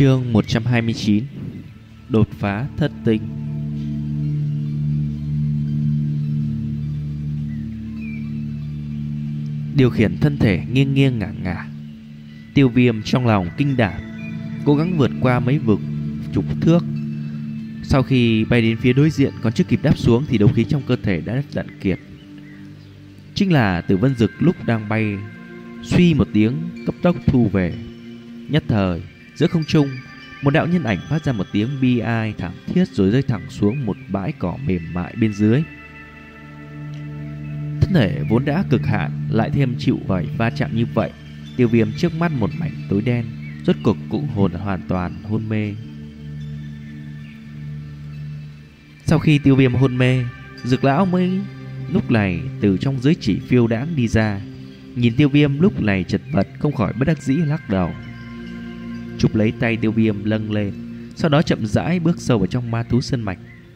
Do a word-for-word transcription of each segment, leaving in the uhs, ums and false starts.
Chương một trăm hai mươi chín. Đột phá thất tinh. Điều khiển thân thể nghiêng nghiêng ngả ngả, Tiêu Viêm trong lòng kinh đảm, cố gắng vượt qua mấy vực chục thước. Sau khi bay đến phía đối diện, còn chưa kịp đáp xuống thì đấu khí trong cơ thể đã tận kiệt. Chính là Tử Vân Dực lúc đang bay, suy một tiếng cấp tốc thu về. Nhất thời giữa không trung, một đạo nhân ảnh phát ra một tiếng bi ai thảm thiết rồi rơi thẳng xuống một bãi cỏ mềm mại bên dưới. Thân thể vốn đã cực hạn, lại thêm chịu vảy va chạm như vậy, Tiêu Viêm trước mắt một mảnh tối đen, rốt cục cũng hồn hoàn toàn hôn mê. Sau khi Tiêu Viêm hôn mê, Dực lão mới lúc này từ trong giới chỉ phiêu đãng đi ra, nhìn Tiêu Viêm lúc này chật vật, không khỏi bất đắc dĩ lắc đầu, chụp lấy tay Tiêu Viêm lâng lên, sau đó chậm rãi bước sâu vào trong ma thú sơn mạch.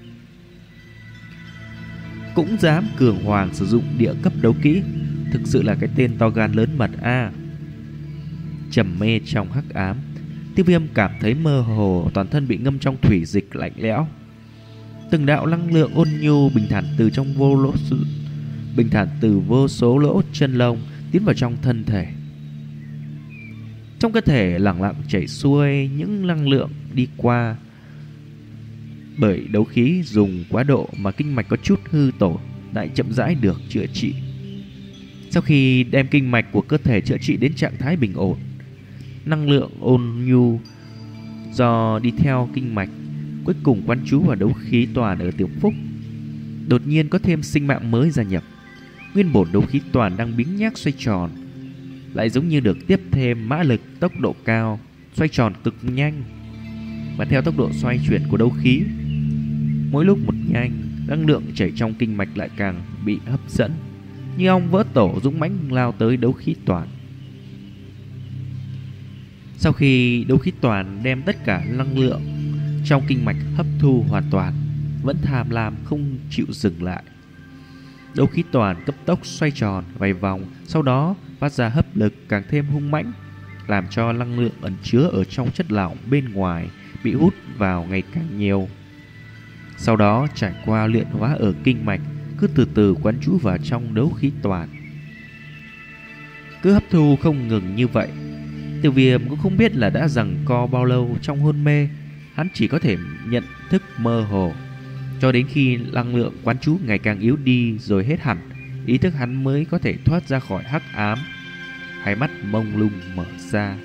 Cũng dám cường hoàng sử dụng địa cấp đấu kỹ, thực sự là cái tên to gan lớn mật a. À. Trầm mê trong hắc ám, Tiêu Viêm cảm thấy mơ hồ, toàn thân bị ngâm trong thủy dịch lạnh lẽo. Từng đạo năng lượng ôn nhu bình thản từ trong vô lỗ bình thản từ vô số lỗ chân lông tiến vào trong thân thể. Trong cơ thể lặng lặng chảy xuôi những năng lượng đi qua. Bởi đấu khí dùng quá độ mà kinh mạch có chút hư tổn lại chậm rãi được chữa trị. Sau khi đem kinh mạch của cơ thể chữa trị đến trạng thái bình ổn, năng lượng ôn nhu do đi theo kinh mạch cuối cùng quán trú vào đấu khí toàn ở tiểu phúc. Đột nhiên có thêm sinh mạng mới gia nhập. Nguyên bổn đấu khí toàn đang biếng nhác xoay tròn, lại giống như được tiếp thêm mã lực, tốc độ cao, xoay tròn cực nhanh. Và theo tốc độ xoay chuyển của đấu khí, mỗi lúc một nhanh, năng lượng chảy trong kinh mạch lại càng bị hấp dẫn, như ong vỡ tổ dũng mãnh lao tới đấu khí toàn. Sau khi đấu khí toàn đem tất cả năng lượng trong kinh mạch hấp thu hoàn toàn, vẫn tham lam không chịu dừng lại. Đấu khí toàn cấp tốc xoay tròn vài vòng, sau đó phát ra hấp lực càng thêm hung mãnh, làm cho năng lượng ẩn chứa ở trong chất lỏng bên ngoài bị hút vào ngày càng nhiều. Sau đó trải qua luyện hóa ở kinh mạch, cứ từ từ quán trú vào trong đấu khí toàn. Cứ hấp thu không ngừng như vậy, Tiêu Viêm cũng không biết là đã giằng co bao lâu trong hôn mê. Hắn chỉ có thể nhận thức mơ hồ, cho đến khi năng lượng quán trú ngày càng yếu đi rồi hết hẳn, ý thức hắn mới có thể thoát ra khỏi hắc ám. Hai mắt mông lung mở ra.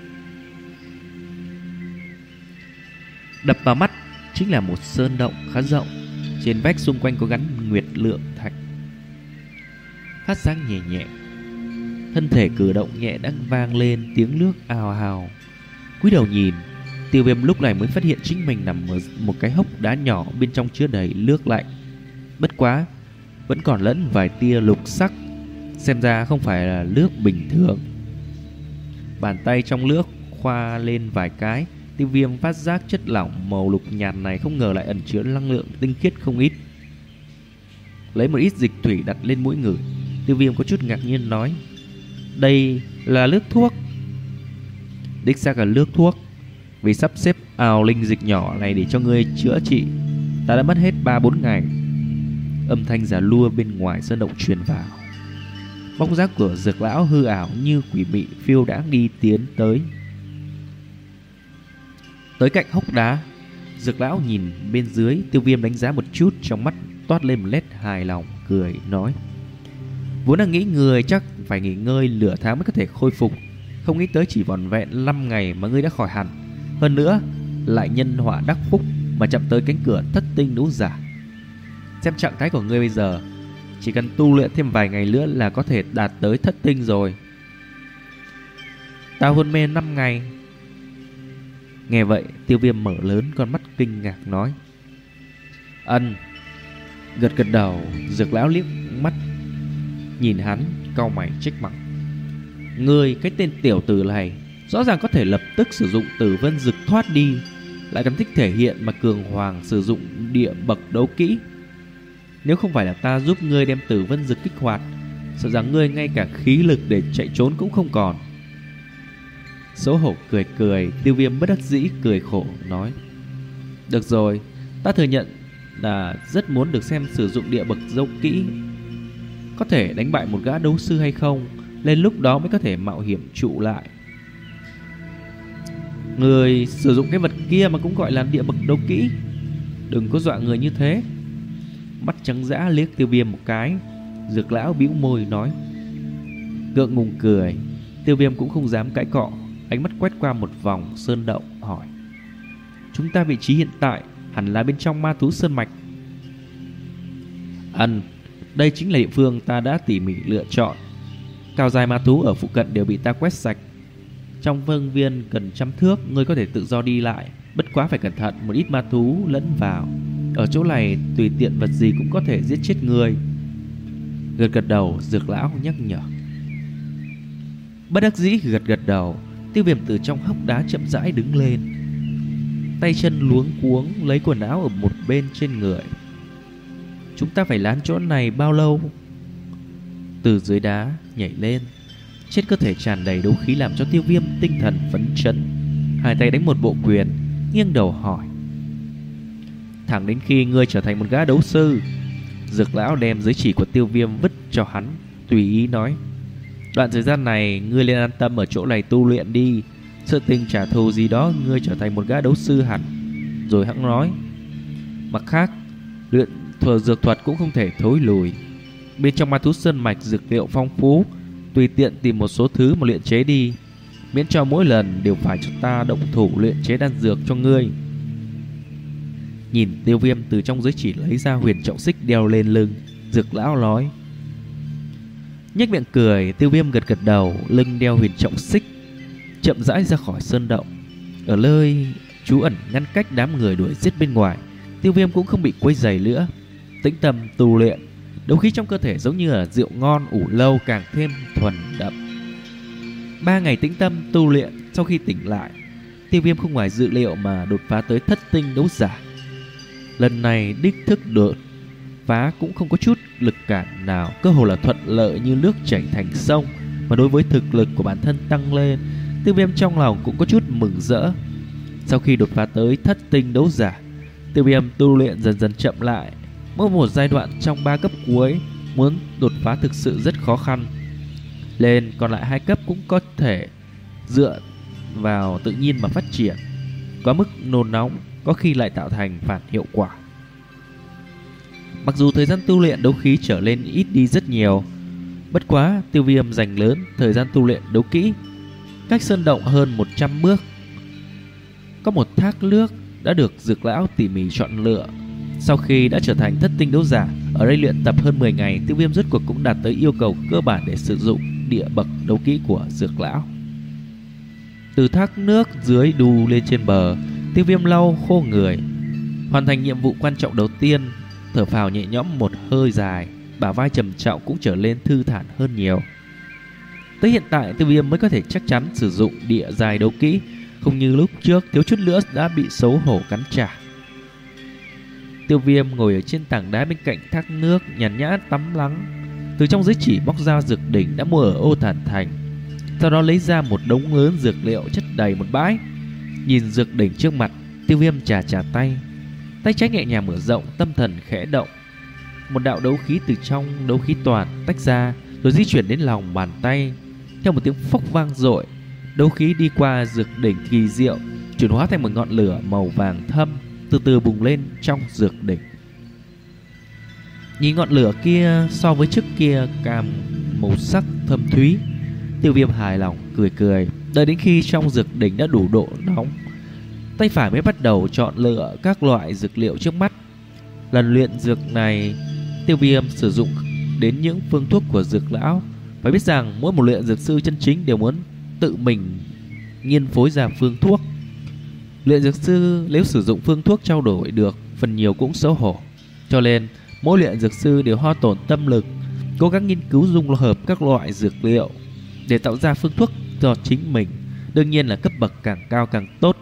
Đập vào mắt chính là một sơn động khá rộng. Trên vách xung quanh có gắn nguyệt lượng thạch, phát sáng nhẹ nhẹ. Thân thể cử động nhẹ đang vang lên tiếng nước ào ào. Cúi đầu nhìn, Tiêu Viêm lúc này mới phát hiện chính mình nằm ở một cái hốc đá nhỏ, bên trong chứa đầy nước lạnh. Bất quá vẫn còn lẫn vài tia lục sắc, xem ra không phải là nước bình thường. Bàn tay trong nước khoa lên vài cái, Tiêu Viêm phát giác chất lỏng màu lục nhạt này không ngờ lại ẩn chứa năng lượng tinh khiết không ít. Lấy một ít dịch thủy đặt lên mũi ngửi, Tiêu Viêm có chút ngạc nhiên nói: "Đây là nước thuốc." "Đích xác là nước thuốc. Vì sắp xếp ào linh dịch nhỏ này để cho ngươi chữa trị, ta đã mất hết ba bốn ngày." Âm thanh già lua bên ngoài sơn động truyền vào. Bóng dáng của Dực lão hư ảo như quỷ mị phiêu đãng đi tiến tới. Tới cạnh hốc đá, Dực lão nhìn bên dưới. Tiêu Viêm đánh giá một chút, trong mắt toát lên một nét hài lòng, cười nói: "Vốn đang nghĩ người chắc phải nghỉ ngơi nửa tháng mới có thể khôi phục, không nghĩ tới chỉ vỏn vẹn năm ngày mà ngươi đã khỏi hẳn. Hơn nữa lại nhân họa đắc phúc mà chạm tới cánh cửa thất tinh đấu giả. Xem trạng thái của ngươi bây giờ, chỉ cần tu luyện thêm vài ngày nữa là có thể đạt tới thất tinh rồi." "Ta hôn mê năm ngày." Nghe vậy, Tiêu Viêm mở lớn con mắt kinh ngạc nói: "Ân." Gật gật đầu. Dược lão liếc mắt nhìn hắn, cau mày trách mắng: "Ngươi cái tên tiểu tử này rõ ràng có thể lập tức sử dụng Tử Vân Dực thoát đi, lại còn thích thể hiện mà cường hoàng sử dụng địa bậc đấu kỹ. Nếu không phải là ta giúp ngươi đem Tử Vân Dực kích hoạt, sợ rằng ngươi ngay cả khí lực để chạy trốn cũng không còn." xấu hổ cười cười. Tiêu Viêm bất đắc dĩ cười khổ nói: được rồi, ta thừa nhận là rất muốn được xem sử dụng địa bậc đấu kỹ có thể đánh bại một gã đấu sư hay không. Lên lúc đó mới có thể mạo hiểm trụ lại. Người sử dụng cái vật kia mà cũng gọi là địa bậc đấu kỹ, đừng có dọa người như thế. Mắt trắng dã liếc Tiêu Viêm một cái. Dược lão bĩu môi nói: ngượng ngùng cười. Tiêu Viêm cũng không dám cãi cọ, ánh mắt quét qua một vòng sơn động hỏi: chúng ta vị trí hiện tại hẳn là bên trong ma thú sơn mạch. Ừm, đây chính là địa phương ta đã tỉ mỉ lựa chọn. Cao dài ma thú ở phụ cận đều bị ta quét sạch. Trong vương viên gần trăm thước, ngươi có thể tự do đi lại, bất quá phải cẩn thận, một ít ma thú lẫn vào. Ở chỗ này tùy tiện vật gì cũng có thể giết chết ngươi. Gật gật đầu, Dược lão nhắc nhở. Bất đắc dĩ gật gật đầu, Tiêu Viêm từ trong hốc đá chậm rãi đứng lên, tay chân luống cuống lấy quần áo ở một bên trên người. Chúng ta phải lán chỗ này bao lâu? Từ dưới đá nhảy lên, trên cơ thể tràn đầy đấu khí làm cho Tiêu Viêm tinh thần phấn chấn. Hai tay đánh một bộ quyền, nghiêng đầu hỏi: thẳng đến khi ngươi trở thành một gã đấu sư. Dược lão đem giới chỉ của Tiêu Viêm vứt cho hắn, tùy ý nói: đoạn thời gian này ngươi nên an tâm ở chỗ này tu luyện đi. Sự tình trả thù gì đó ngươi trở thành một gã đấu sư hẳn. Rồi hắn nói: mặt khác, luyện thừa dược thuật cũng không thể thối lùi. Bên trong ma thú sơn mạch dược liệu phong phú, tùy tiện tìm một số thứ mà luyện chế đi, miễn cho mỗi lần đều phải cho ta động thủ luyện chế đan dược cho ngươi. Nhìn Tiêu Viêm từ trong giới chỉ lấy ra huyền trọng xích đeo lên lưng, Dược lão nói. Nhếch miệng cười, Tiêu Viêm gật gật đầu, lưng đeo huyền trọng xích, chậm rãi ra khỏi sơn động. Ở nơi trú ẩn ngăn cách đám người đuổi giết bên ngoài, Tiêu Viêm cũng không bị quấy rầy nữa, tĩnh tâm tu luyện. Đấu khí trong cơ thể giống như là rượu ngon ủ lâu càng thêm thuần đậm. Ba ngày tĩnh tâm tu luyện, sau khi tỉnh lại, Tiêu Viêm không ngoài dự liệu mà đột phá tới thất tinh đấu giả. Lần này đích thức đột phá cũng không có chút lực cản nào, cơ hồ là thuận lợi như nước chảy thành sông. Mà đối với thực lực của bản thân tăng lên, Tiêu Viêm trong lòng cũng có chút mừng rỡ. Sau khi đột phá tới thất tinh đấu giả, Tiêu Viêm tu luyện dần dần chậm lại. Mỗi một giai đoạn trong ba cấp cuối muốn đột phá thực sự rất khó khăn. Lên còn lại hai cấp cũng có thể dựa vào tự nhiên mà phát triển. Quá mức nôn nóng có khi lại tạo thành phản hiệu quả. Mặc dù thời gian tu luyện đấu khí trở lên ít đi rất nhiều, bất quá Tiêu Viêm dành lớn thời gian tu luyện đấu kỹ. Cách sơn động hơn một trăm bước, có một thác nước đã được Dược lão tỉ mỉ chọn lựa. Sau khi đã trở thành thất tinh đấu giả, ở đây luyện tập hơn mười ngày, Tiêu Viêm rốt cuộc cũng đạt tới yêu cầu cơ bản để sử dụng địa bậc đấu kỹ của Dược lão. Từ thác nước dưới đu lên trên bờ, Tiêu Viêm lau khô người, hoàn thành nhiệm vụ quan trọng đầu tiên, thở phào nhẹ nhõm một hơi dài, bả vai trầm trọng cũng trở lên thư thản hơn nhiều. Tới hiện tại, Tiêu Viêm mới có thể chắc chắn sử dụng địa dài đấu kỹ, không như lúc trước thiếu chút nữa đã bị xấu hổ cắn trả. Tiêu Viêm ngồi ở trên tảng đá bên cạnh thác nước, nhàn nhã tắm lắng, từ trong giới chỉ bóc ra dược đỉnh đã mua ở Ô Thản Thành. Sau đó lấy ra một đống lớn dược liệu chất đầy một bãi. Nhìn dược đỉnh trước mặt, Tiêu Viêm chà chà tay, tay trái nhẹ nhàng mở rộng, tâm thần khẽ động. Một đạo đấu khí từ trong đấu khí toàn tách ra, rồi di chuyển đến lòng bàn tay. Theo một tiếng phốc vang dội, đấu khí đi qua dược đỉnh kỳ diệu, chuyển hóa thành một ngọn lửa màu vàng thâm, từ từ bùng lên trong dược đỉnh. Nhìn ngọn lửa kia so với trước kia cam màu sắc thâm thúy, Tiêu Viêm hài lòng cười cười. Đợi đến khi trong dược đỉnh đã đủ độ nóng, tay phải mới bắt đầu chọn lựa các loại dược liệu trước mắt. Lần luyện dược này, Tiêu Viêm sử dụng đến những phương thuốc của Dược lão. Phải biết rằng mỗi một luyện dược sư chân chính đều muốn tự mình nghiên phối ra phương thuốc. Luyện dược sư nếu sử dụng phương thuốc trao đổi được, phần nhiều cũng xấu hổ. Cho nên mỗi luyện dược sư đều hao tổn tâm lực, cố gắng nghiên cứu dung hợp các loại dược liệu để tạo ra phương thuốc cho chính mình. Đương nhiên là cấp bậc càng cao càng tốt.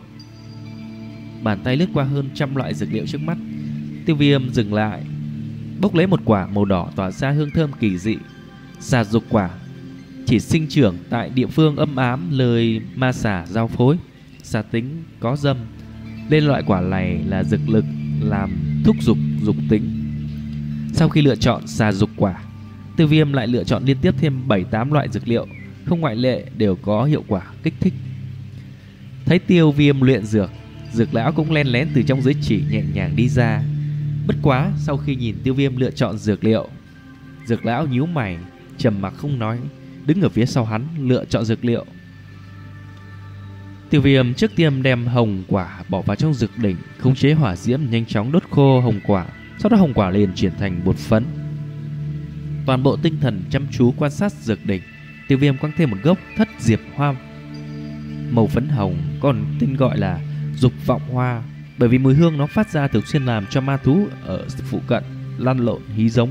Bàn tay lướt qua hơn trăm loại dược liệu trước mắt, Tiêu Viêm dừng lại, bốc lấy một quả màu đỏ tỏa ra hương thơm kỳ dị, xà dục quả. chỉ sinh trưởng tại địa phương âm ám lời ma xà giao phối, xà tính có dâm, nên loại quả này là dược lực làm thúc dục dục tính. Sau khi lựa chọn xà dục quả, Tiêu Viêm lại lựa chọn liên tiếp thêm bảy tám loại dược liệu, không ngoại lệ đều có hiệu quả kích thích. Thấy Tiêu Viêm luyện dược, Dược lão cũng len lén từ trong giới chỉ nhẹ nhàng đi ra. Bất quá sau khi nhìn Tiêu Viêm lựa chọn dược liệu, Dược lão nhíu mày, trầm mặc không nói, đứng ở phía sau hắn lựa chọn dược liệu. Tiêu Viêm trước tiên đem hồng quả bỏ vào trong dược đỉnh, khống chế hỏa diễm nhanh chóng đốt khô hồng quả. Sau đó hồng quả liền chuyển thành bột phấn. Toàn bộ tinh thần chăm chú quan sát dược đỉnh. Tiêu Viêm quăng thêm một gốc thất diệp hoa màu phấn hồng, còn tên gọi là dục vọng hoa, bởi vì mùi hương nó phát ra thường xuyên làm cho ma thú ở phụ cận lăn lộn hí giống.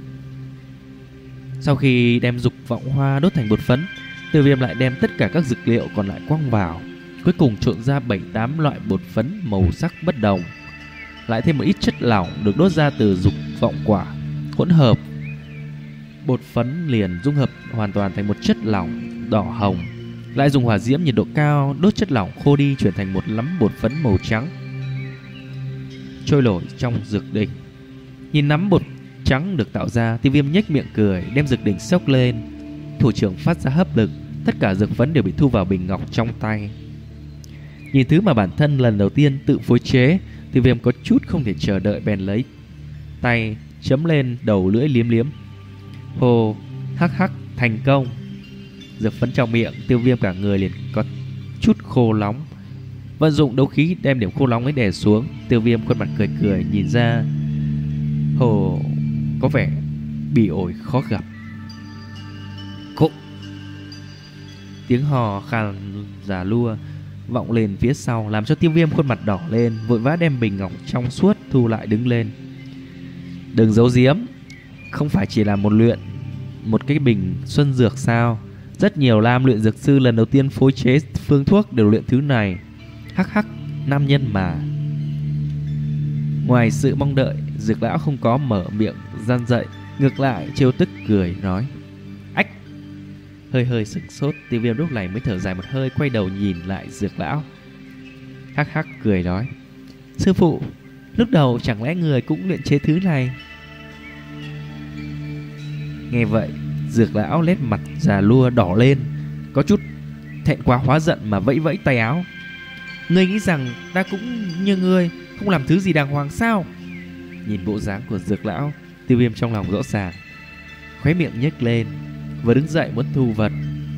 Sau khi đem dục vọng hoa đốt thành bột phấn, Tiêu Viêm lại đem tất cả các dược liệu còn lại quăng vào, cuối cùng trộn ra bảy tám loại bột phấn màu sắc bất đồng, lại thêm một ít chất lỏng được đốt ra từ dục vọng quả, hỗn hợp bột phấn liền dung hợp hoàn toàn thành một chất lỏng đỏ hồng. Lại dùng hỏa diễm nhiệt độ cao đốt chất lỏng khô đi, chuyển thành một nắm bột phấn màu trắng trôi nổi trong dược đỉnh. Nhìn nắm bột trắng được tạo ra, Tiêu Viêm nhếch miệng cười, đem dược đỉnh xốc lên, thủ trưởng phát ra hấp lực, tất cả dược phấn đều bị thu vào bình ngọc trong tay. Nhìn thứ mà bản thân lần đầu tiên tự phối chế, Tiêu Viêm có chút không thể chờ đợi, bèn lấy tay chấm lên đầu lưỡi liếm liếm. Hồ, hắc hắc, thành công. Dược phấn trong miệng, Tiêu Viêm cả người liền có chút khô nóng. Vận dụng đấu khí đem điểm khô nóng ấy đè xuống. Tiêu Viêm khuôn mặt cười cười, nhìn ra Hồ có vẻ bỉ ổi khó gặp. Cụng. Tiếng hò khàn già lua vọng lên phía sau, làm cho Tiêu Viêm khuôn mặt đỏ lên, vội vã đem bình ngọc trong suốt thu lại đứng lên. Đừng giấu giếm, không phải chỉ là một luyện một cái bình xuân dược sao? Rất nhiều lam luyện dược sư lần đầu tiên phối chế phương thuốc đều luyện thứ này. Hắc hắc, nam nhân mà. Ngoài sự mong đợi, Dược lão không có mở miệng gian dậy, ngược lại trêu tức cười nói: Ách. Hơi hơi sửng sốt, Tiêu Viêm lúc này mới thở dài một hơi, quay đầu nhìn lại Dược lão. Hắc hắc cười nói: Sư phụ, lúc đầu chẳng lẽ người cũng luyện chế thứ này? Nghe vậy, Dược lão nét mặt già lua đỏ lên, có chút thẹn quá hóa giận mà vẫy vẫy tay áo. Ngươi nghĩ rằng ta cũng như ngươi, không làm thứ gì đàng hoàng sao? Nhìn bộ dáng của Dược lão, Tiêu Viêm trong lòng rõ ràng, khóe miệng nhếch lên, vừa đứng dậy muốn thu vật.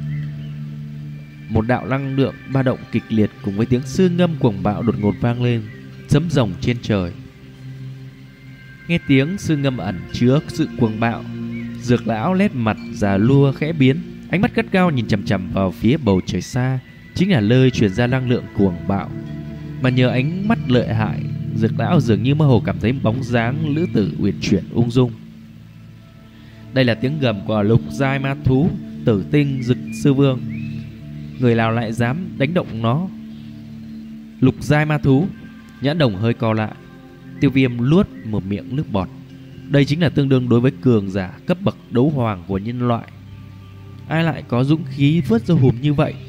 Một đạo năng lượng ba động kịch liệt cùng với tiếng sư ngâm cuồng bạo đột ngột vang lên, sấm rồng trên trời. Nghe tiếng sư ngâm ẩn chứa sự cuồng bạo, Dược lão nét mặt già lua khẽ biến, ánh mắt gắt gao nhìn chằm chằm vào phía bầu trời xa, chính là nơi truyền ra năng lượng cuồng bạo. Mà nhờ ánh mắt lợi hại, Dược lão dường như mơ hồ cảm thấy bóng dáng lữ tử uyển chuyển ung dung. Đây là tiếng gầm của lục giai ma thú Tử Tinh Dực Sư Vương. Người nào lại dám đánh động nó? Lục giai ma thú. Nhãn đồng hơi co lại, Tiêu Viêm luốt một miệng nước bọt. Đây chính là tương đương đối với cường giả cấp bậc đấu hoàng của nhân loại. Ai lại có dũng khí vớt dâu hùm như vậy?